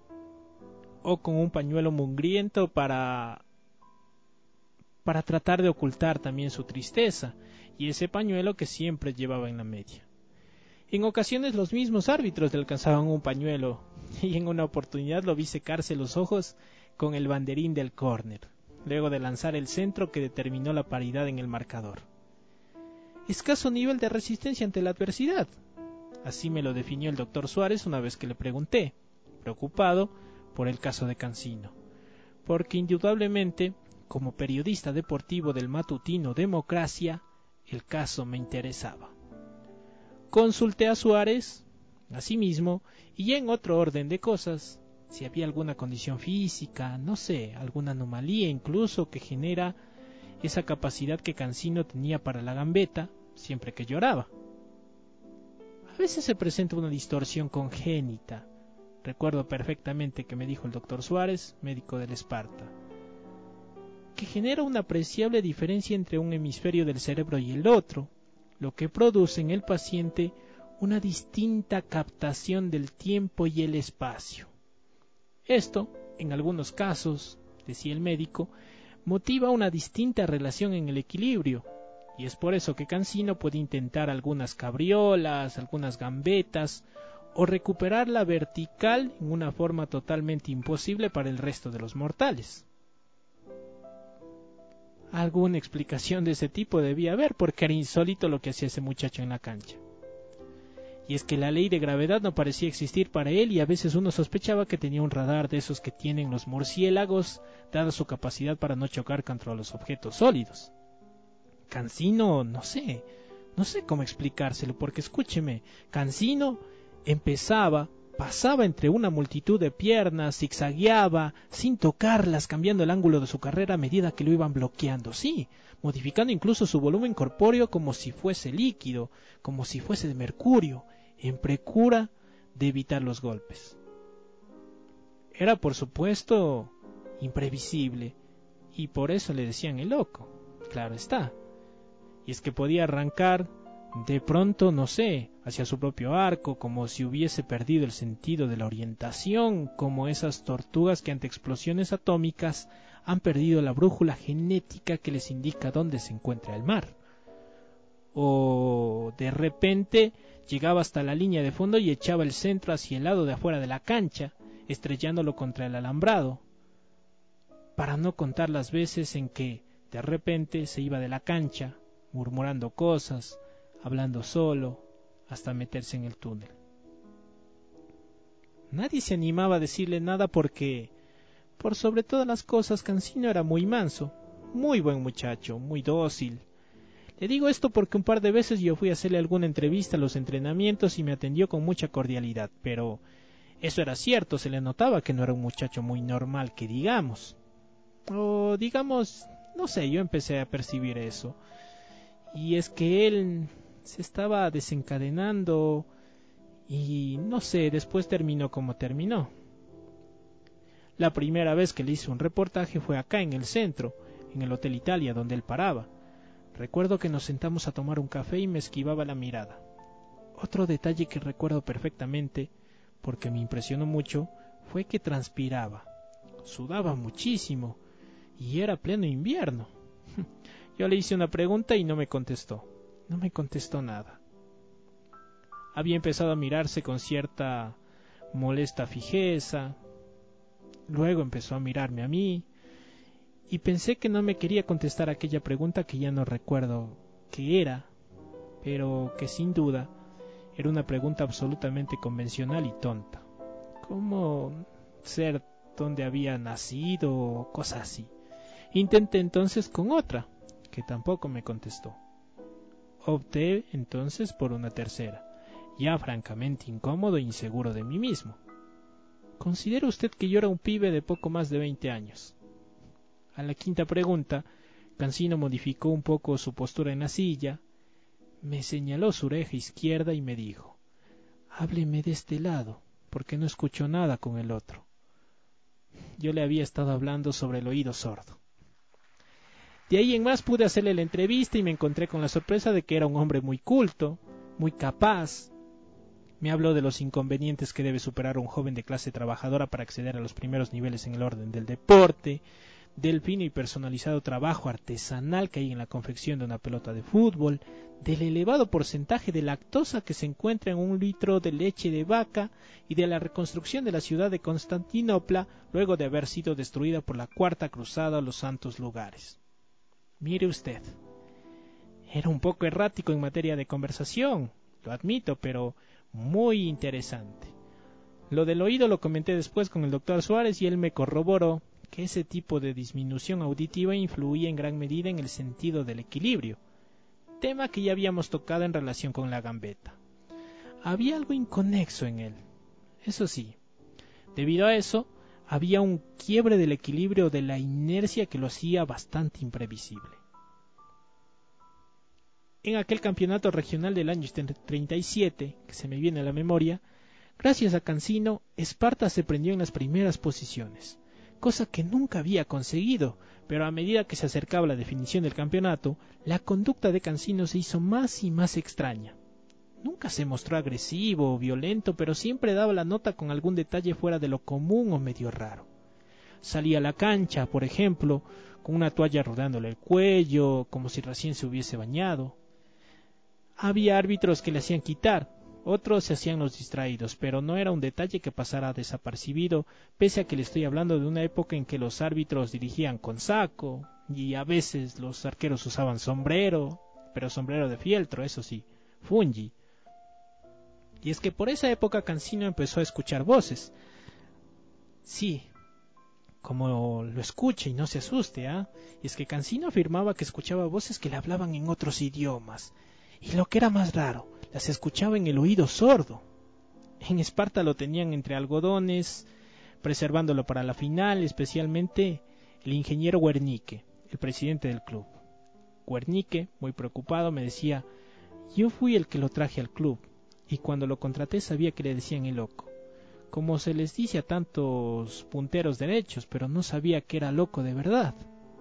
O con un pañuelo mugriento para... para tratar de ocultar también su tristeza, y ese pañuelo que siempre llevaba en la media. En ocasiones los mismos árbitros le alcanzaban un pañuelo, y en una oportunidad lo vi secarse los ojos con el banderín del córner, luego de lanzar el centro que determinó la paridad en el marcador. Escaso nivel de resistencia ante la adversidad. Así me lo definió el doctor Suárez una vez que le pregunté, preocupado por el caso de Cancino, porque indudablemente, como periodista deportivo del matutino Democracia, el caso me interesaba. Consulté a Suárez, asimismo, y en otro orden de cosas, si había alguna condición física, no sé, alguna anomalía incluso que genera esa capacidad que Cancino tenía para la gambeta siempre que lloraba. A veces se presenta una distorsión congénita. Recuerdo perfectamente que me dijo el doctor Suárez, médico del Esparta, que genera una apreciable diferencia entre un hemisferio del cerebro y el otro, lo que produce en el paciente una distinta captación del tiempo y el espacio. Esto, en algunos casos, decía el médico, motiva una distinta relación en el equilibrio, y es por eso que Cancino puede intentar algunas cabriolas, algunas gambetas, o recuperar la vertical en una forma totalmente imposible para el resto de los mortales. Alguna explicación de ese tipo debía haber, porque era insólito lo que hacía ese muchacho en la cancha. Y es que la ley de gravedad no parecía existir para él y a veces uno sospechaba que tenía un radar de esos que tienen los murciélagos, dada su capacidad para no chocar contra los objetos sólidos. Cancino, no sé, no sé cómo explicárselo, porque escúcheme, Cancino empezaba, pasaba entre una multitud de piernas, zigzagueaba, sin tocarlas, cambiando el ángulo de su carrera a medida que lo iban bloqueando, sí, modificando incluso su volumen corpóreo como si fuese líquido, como si fuese de mercurio, en precura de evitar los golpes. Era, por supuesto, imprevisible, y por eso le decían el loco, claro está. Y es que podía arrancar de pronto, no sé, hacia su propio arco, como si hubiese perdido el sentido de la orientación, como esas tortugas que ante explosiones atómicas han perdido la brújula genética que les indica dónde se encuentra el mar. O de repente llegaba hasta la línea de fondo y echaba el centro hacia el lado de afuera de la cancha, estrellándolo contra el alambrado, para no contar las veces en que de repente se iba de la cancha, murmurando cosas, hablando solo, hasta meterse en el túnel. Nadie se animaba a decirle nada porque, por sobre todas las cosas, Cancino era muy manso, muy buen muchacho, muy dócil. Le digo esto porque un par de veces yo fui a hacerle alguna entrevista a los entrenamientos y me atendió con mucha cordialidad, pero eso era cierto, se le notaba que no era un muchacho muy normal, que digamos. O digamos, no sé, yo empecé a percibir eso. Y es que él se estaba desencadenando y no sé, después terminó como terminó. La primera vez que le hice un reportaje fue acá en el centro, en el Hotel Italia, donde él paraba. Recuerdo que nos sentamos a tomar un café y me esquivaba la mirada. Otro detalle que recuerdo perfectamente, porque me impresionó mucho, fue que transpiraba, sudaba muchísimo y era pleno invierno. Yo le hice una pregunta y no me contestó, no me contestó nada. Había empezado a mirarse con cierta molesta fijeza, luego empezó a mirarme a mí y pensé que no me quería contestar aquella pregunta que ya no recuerdo qué era, pero que sin duda era una pregunta absolutamente convencional y tonta. ¿Cómo ser dónde había nacido o cosas así? Intenté entonces con otra, que tampoco me contestó. Opté entonces por una tercera, ya francamente incómodo e inseguro de mí mismo. ¿Considera usted que yo era un pibe de poco más de veinte años? A la quinta pregunta, Cancino modificó un poco su postura en la silla, me señaló su oreja izquierda y me dijo: hábleme de este lado, porque no escucho nada con el otro. Yo le había estado hablando sobre el oído sordo. De ahí en más pude hacerle la entrevista y me encontré con la sorpresa de que era un hombre muy culto, muy capaz. Me habló de los inconvenientes que debe superar un joven de clase trabajadora para acceder a los primeros niveles en el orden del deporte, del fino y personalizado trabajo artesanal que hay en la confección de una pelota de fútbol, del elevado porcentaje de lactosa que se encuentra en un litro de leche de vaca y de la reconstrucción de la ciudad de Constantinopla luego de haber sido destruida por la Cuarta Cruzada a los santos lugares. Mire usted, era un poco errático en materia de conversación, lo admito, pero muy interesante. Lo del oído lo comenté después con el doctor Suárez y él me corroboró que ese tipo de disminución auditiva influía en gran medida en el sentido del equilibrio, tema que ya habíamos tocado en relación con la gambeta. Había algo inconexo en él, eso sí. Debido a eso, había un quiebre del equilibrio de la inercia que lo hacía bastante imprevisible. En aquel campeonato regional del año treinta y siete, que se me viene a la memoria, gracias a Cancino, Esparta se prendió en las primeras posiciones, cosa que nunca había conseguido, pero a medida que se acercaba la definición del campeonato, la conducta de Cancino se hizo más y más extraña. Nunca se mostró agresivo o violento, pero siempre daba la nota con algún detalle fuera de lo común o medio raro. Salía a la cancha, por ejemplo, con una toalla rodeándole el cuello, como si recién se hubiese bañado. Había árbitros que le hacían quitar, otros se hacían los distraídos, pero no era un detalle que pasara desapercibido, pese a que le estoy hablando de una época en que los árbitros dirigían con saco, y a veces los arqueros usaban sombrero, pero sombrero de fieltro, eso sí, fungi. Y es que por esa época Cancino empezó a escuchar voces. Sí, como lo escuche y no se asuste, ¿ah? ¿eh? Y es que Cancino afirmaba que escuchaba voces que le hablaban en otros idiomas. Y lo que era más raro, las escuchaba en el oído sordo. En Esparta lo tenían entre algodones, preservándolo para la final, especialmente el ingeniero Wernicke, el presidente del club. Wernicke, muy preocupado, me decía: yo fui el que lo traje al club, y cuando lo contraté sabía que le decían el loco, como se les dice a tantos punteros derechos, pero no sabía que era loco de verdad.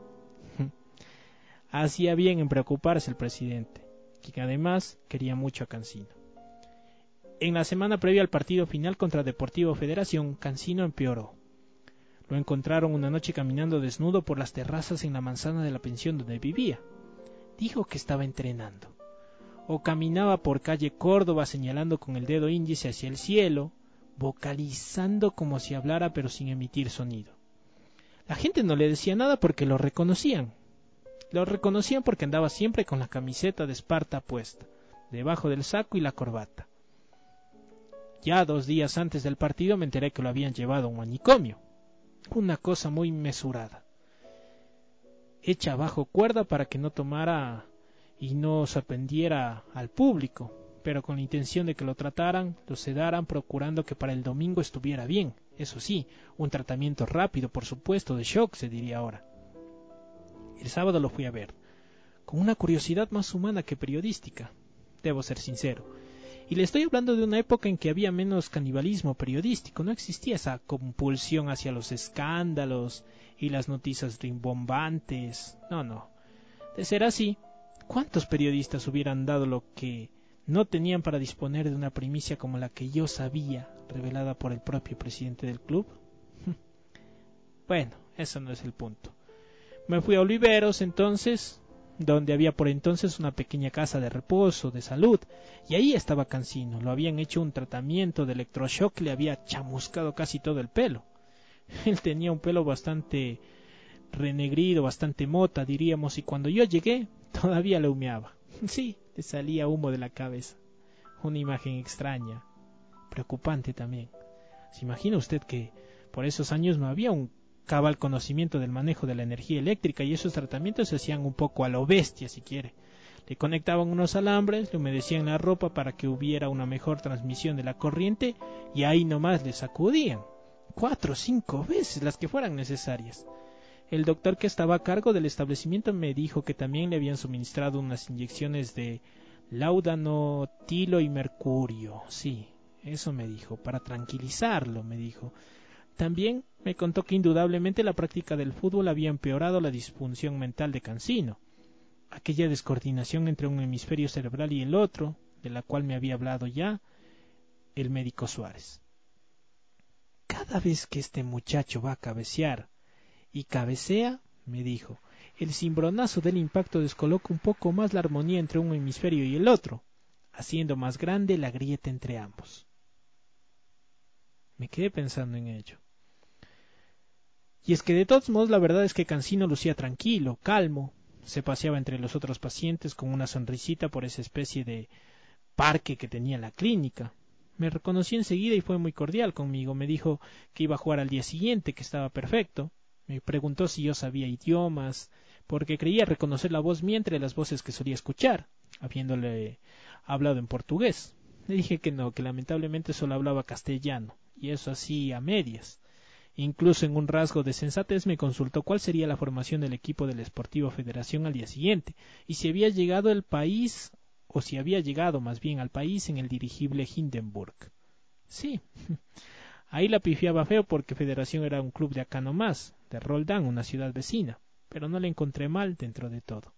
Hacía bien en preocuparse el presidente, que además quería mucho a Cancino. En la semana previa al partido final contra Deportivo Federación, Cancino empeoró. Lo encontraron una noche caminando desnudo por las terrazas en la manzana de la pensión donde vivía. Dijo que estaba entrenando. O caminaba por calle Córdoba señalando con el dedo índice hacia el cielo, vocalizando como si hablara pero sin emitir sonido. La gente no le decía nada porque lo reconocían. Lo reconocían porque andaba siempre con la camiseta de Esparta puesta, debajo del saco y la corbata. Ya dos días antes del partido me enteré que lo habían llevado a un manicomio. Una cosa muy mesurada. Hecha bajo cuerda para que no tomara y no sorprendiera al público, pero con la intención de que lo trataran, lo sedaran, procurando que para el domingo estuviera bien. Eso sí, un tratamiento rápido, por supuesto, de shock, se diría ahora. El sábado lo fui a ver. con una curiosidad más humana que periodística, debo ser sincero. Y le estoy hablando de una época en que había menos canibalismo periodístico, no existía esa compulsión hacia los escándalos y las noticias rimbombantes. No, no. De ser así, ¿cuántos periodistas hubieran dado lo que no tenían para disponer de una primicia como la que yo sabía, revelada por el propio presidente del club? Bueno, eso no es el punto. Me fui a Oliveros entonces, donde había por entonces una pequeña casa de reposo, de salud, y ahí estaba Cancino. Lo habían hecho un tratamiento de electroshock que le había chamuscado casi todo el pelo. Él tenía un pelo bastante renegrido, bastante mota, diríamos, y cuando yo llegué, todavía le humeaba. Sí, le salía humo de la cabeza. Una imagen extraña, preocupante también. ¿Se imagina usted que por esos años no había un cabal conocimiento del manejo de la energía eléctrica y esos tratamientos se hacían un poco a lo bestia, si quiere? Le conectaban unos alambres, le humedecían la ropa para que hubiera una mejor transmisión de la corriente y ahí nomás le sacudían. Cuatro o cinco veces, las que fueran necesarias. El doctor que estaba a cargo del establecimiento me dijo que también le habían suministrado unas inyecciones de láudano, tilo y mercurio. Sí, eso me dijo, para tranquilizarlo, me dijo. También me contó que indudablemente la práctica del fútbol había empeorado la disfunción mental de Cancino, aquella descoordinación entre un hemisferio cerebral y el otro, de la cual me había hablado ya el médico Suárez. Cada vez que este muchacho va a cabecear, y cabecea, me dijo, el cimbronazo del impacto descoloca un poco más la armonía entre un hemisferio y el otro, haciendo más grande la grieta entre ambos. Me quedé pensando en ello. Y es que de todos modos la verdad es que Cancino lucía tranquilo, calmo, se paseaba entre los otros pacientes con una sonrisita por esa especie de parque que tenía en la clínica. Me reconoció enseguida y fue muy cordial conmigo. Me dijo que iba a jugar al día siguiente, que estaba perfecto. Me preguntó si yo sabía idiomas, porque creía reconocer la voz mía entre las voces que solía escuchar, habiéndole hablado en portugués. Le dije que no, que lamentablemente solo hablaba castellano, y eso así a medias. Incluso en un rasgo de sensatez me consultó cuál sería la formación del equipo de la Sportivo Federación al día siguiente, y si había llegado al país, o si había llegado más bien al país en el dirigible Hindenburg. Sí, ahí la pifiaba feo porque Federación era un club de acá nomás, de Roldán, una ciudad vecina, pero no le encontré mal dentro de todo.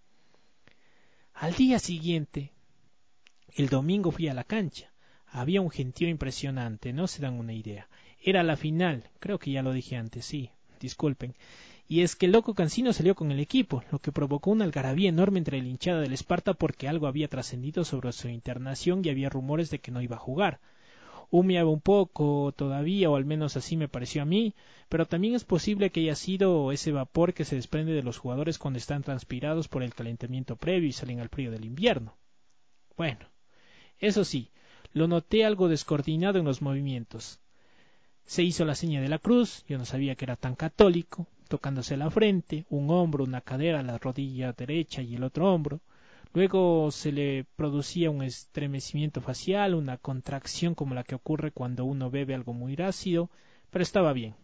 Al día siguiente, el domingo fui a la cancha. Había un gentío impresionante, no se dan una idea. Era la final, creo que ya lo dije antes, sí, disculpen. Y es que el loco Cancino salió con el equipo, lo que provocó una algarabía enorme entre la hinchada del Esparta porque algo había trascendido sobre su internación y había rumores de que no iba a jugar. Humeaba un poco todavía, o al menos así me pareció a mí, pero también es posible que haya sido ese vapor que se desprende de los jugadores cuando están transpirados por el calentamiento previo y salen al frío del invierno. Bueno, eso sí, lo noté algo descoordinado en los movimientos. Se hizo la seña de la cruz, yo no sabía que era tan católico, tocándose la frente, un hombro, una cadera, la rodilla derecha y el otro hombro. Luego se le producía un estremecimiento facial, una contracción como la que ocurre cuando uno bebe algo muy ácido, pero estaba bien.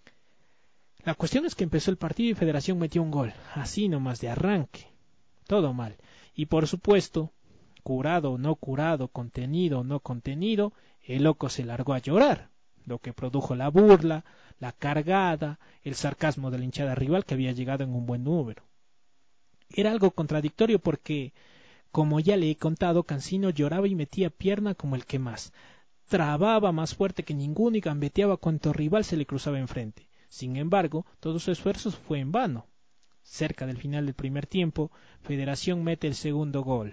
La cuestión es que empezó el partido y Federación metió un gol, así nomás de arranque. Todo mal. Y por supuesto, curado o no curado, contenido o no contenido, el loco se largó a llorar, lo que produjo la burla, la cargada, el sarcasmo de la hinchada rival que había llegado en un buen número. Era algo contradictorio porque, como ya le he contado, Cancino lloraba y metía pierna como el que más. Trababa más fuerte que ninguno y gambeteaba cuanto rival se le cruzaba enfrente. Sin embargo, todo su esfuerzo fue en vano. Cerca del final del primer tiempo, Federación mete el segundo gol.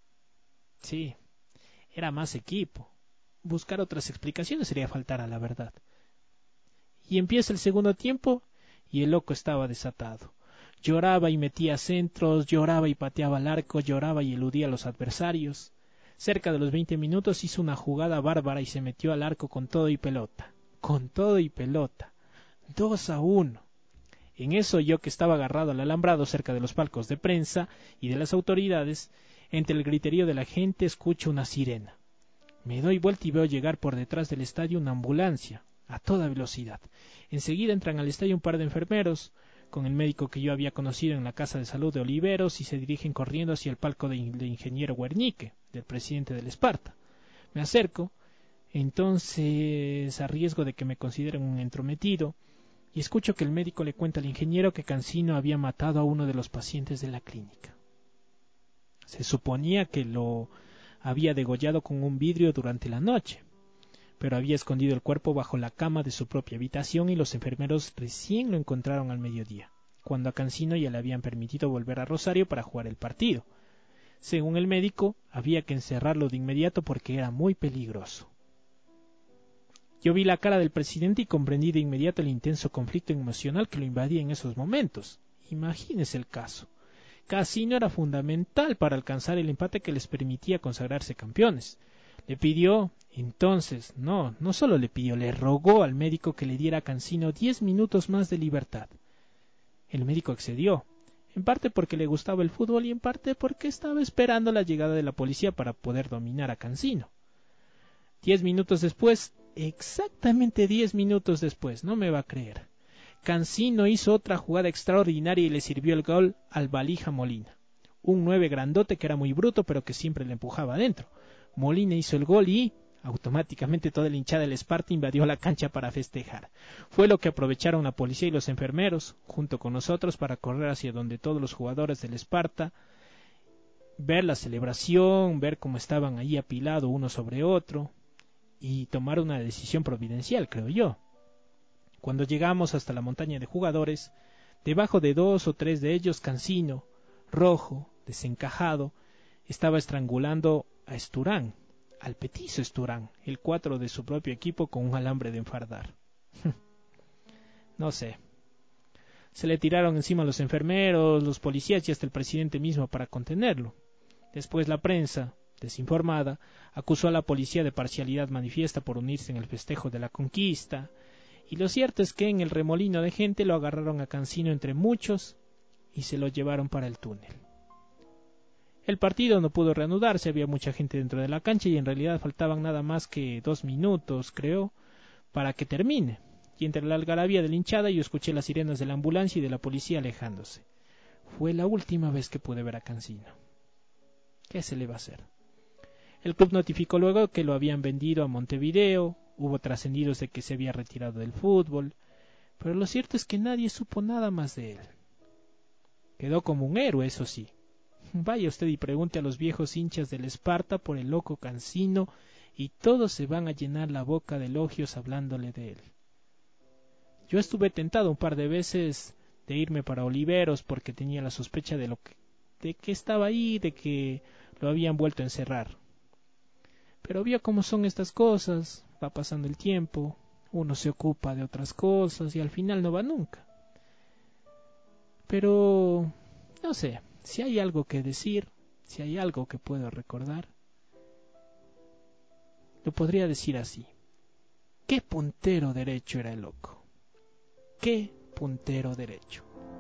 Sí, era más equipo. Buscar otras explicaciones sería faltar a la verdad. Y empieza el segundo tiempo y el loco estaba desatado. Lloraba y metía centros, lloraba y pateaba al arco, lloraba y eludía a los adversarios. Cerca de los veinte minutos hizo una jugada bárbara y se metió al arco con todo y pelota. Con todo y pelota. Dos a uno. En eso yo que estaba agarrado al alambrado cerca de los palcos de prensa y de las autoridades, entre el griterío de la gente escucho una sirena. Me doy vuelta y veo llegar por detrás del estadio una ambulancia, a toda velocidad. Enseguida entran al estadio un par de enfermeros, con el médico que yo había conocido en la casa de salud de Oliveros y se dirigen corriendo hacia el palco de, de ingeniero Wernicke, del presidente del Esparta. Me acerco, entonces a riesgo de que me consideren un entrometido, y escucho que el médico le cuenta al ingeniero que Cancino había matado a uno de los pacientes de la clínica. Se suponía que lo había degollado con un vidrio durante la noche, pero había escondido el cuerpo bajo la cama de su propia habitación y los enfermeros recién lo encontraron al mediodía, cuando a Cancino ya le habían permitido volver a Rosario para jugar el partido. Según el médico, había que encerrarlo de inmediato porque era muy peligroso. Yo vi la cara del presidente y comprendí de inmediato el intenso conflicto emocional que lo invadía en esos momentos. Imagínese el caso. Cancino era fundamental para alcanzar el empate que les permitía consagrarse campeones. Le pidió, entonces, no, no solo le pidió, le rogó al médico que le diera a Cancino diez minutos más de libertad. El médico accedió, en parte porque le gustaba el fútbol y en parte porque estaba esperando la llegada de la policía para poder dominar a Cancino. Diez minutos después, exactamente diez minutos después, no me va a creer, Cancino hizo otra jugada extraordinaria y le sirvió el gol al Valija Molina, un nueve grandote que era muy bruto pero que siempre le empujaba adentro. Molina hizo el gol y automáticamente toda la hinchada del Esparta invadió la cancha para festejar. Fue lo que aprovecharon la policía y los enfermeros, junto con nosotros, para correr hacia donde todos los jugadores del Esparta, ver la celebración, ver cómo estaban ahí apilados uno sobre otro, y tomar una decisión providencial, creo yo. Cuando llegamos hasta la montaña de jugadores, debajo de dos o tres de ellos, Cancino, rojo, desencajado, estaba estrangulando a Esturán, al petizo Esturán, el cuatro de su propio equipo con un alambre de enfardar. No sé. Se le tiraron encima los enfermeros, los policías y hasta el presidente mismo para contenerlo. Después la prensa, desinformada, acusó a la policía de parcialidad manifiesta por unirse en el festejo de la conquista, y lo cierto es que en el remolino de gente lo agarraron a Cancino entre muchos y se lo llevaron para el túnel. El partido no pudo reanudarse, había mucha gente dentro de la cancha y en realidad faltaban nada más que dos minutos, creo, para que termine. Y entre la algarabía de la hinchada yo escuché las sirenas de la ambulancia y de la policía alejándose. Fue la última vez que pude ver a Cancino. ¿Qué se le va a hacer? El club notificó luego que lo habían vendido a Montevideo, hubo trascendidos de que se había retirado del fútbol, pero lo cierto es que nadie supo nada más de él. Quedó como un héroe, eso sí. Vaya usted y pregunte a los viejos hinchas del Esparta por el loco Cancino y todos se van a llenar la boca de elogios hablándole de él. Yo estuve tentado un par de veces de irme para Oliveros porque tenía la sospecha de lo que, de que estaba ahí, de que lo habían vuelto a encerrar. Pero vio cómo son estas cosas, va pasando el tiempo, uno se ocupa de otras cosas y al final no va nunca. Pero, no sé, si hay algo que decir, si hay algo que puedo recordar, lo podría decir así. ¿Qué puntero derecho era el loco? ¿Qué puntero derecho?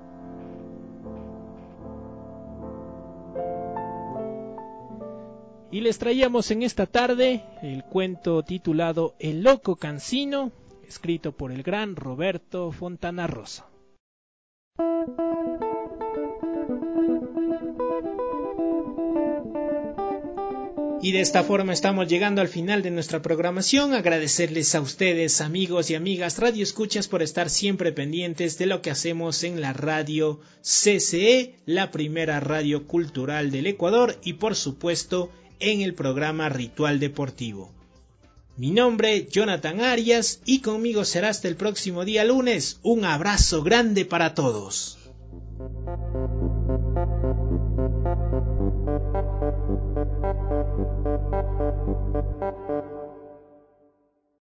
Y les traíamos en esta tarde el cuento titulado El loco Cancino, escrito por el gran Roberto Fontana Rosa. Y de esta forma estamos llegando al final de nuestra programación. Agradecerles a ustedes, amigos y amigas radioescuchas, por estar siempre pendientes de lo que hacemos en la radio C C E, la primera radio cultural del Ecuador, y por supuesto en el programa Ritual Deportivo. Mi nombre, Jonathan Arias, y conmigo será hasta el próximo día lunes. Un abrazo grande para todos.